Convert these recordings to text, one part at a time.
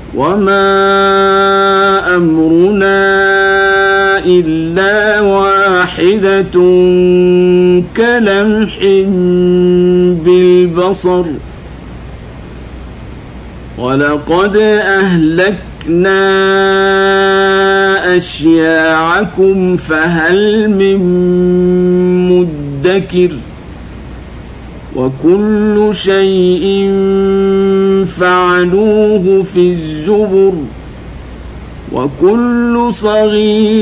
وما أمرنا إلا واحدة كلمح بالبصر ولقد أهلكنا أشياعكم فهل من مدكر وكل شيء فعلوه في الزبر وكل صغير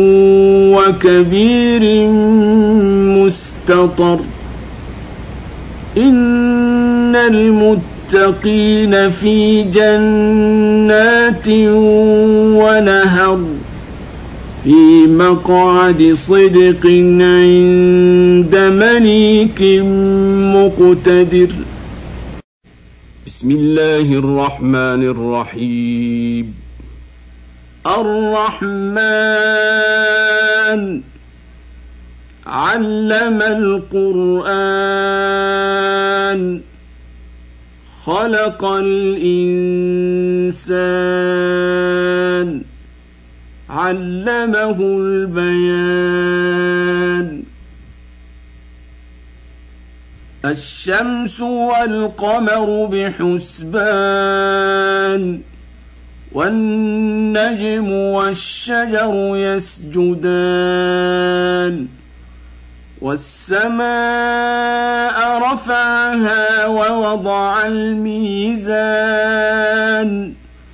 وكبير مستطر إن المتقين في جنات ونهر في مقعد صدق عند مليك مقتدر. بسم الله الرحمن الرحيم. الرحمن علم القرآن خلق الإنسان علمه البيان. الشمس والقمر بحسبان والنجم والشجر يسجدان والسماء رفعها ووضع الميزان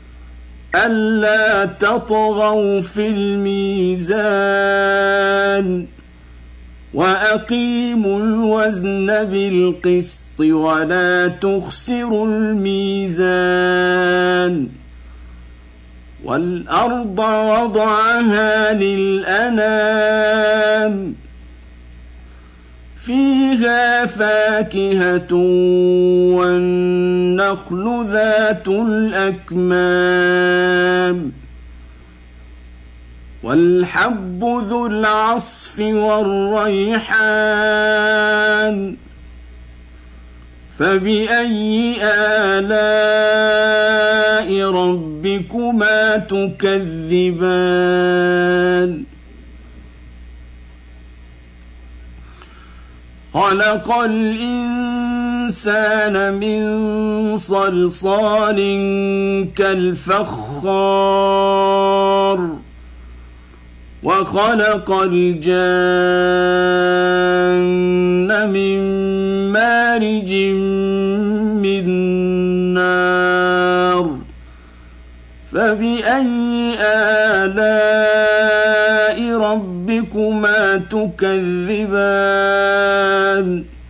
ألا تطغوا في الميزان وأقيموا الوزن بالقسط ولا تخسروا الميزان والأرض وضعها للأنام فيها فاكهة والنخل ذات الأكمام والحب ذو العصف والريحان فبأي آلاء ربكما تكذبان. خلق الإنسان من صلصال كالفخار وخلق الجان من مارج من نار فبأي آلاء ربكما تكذبان.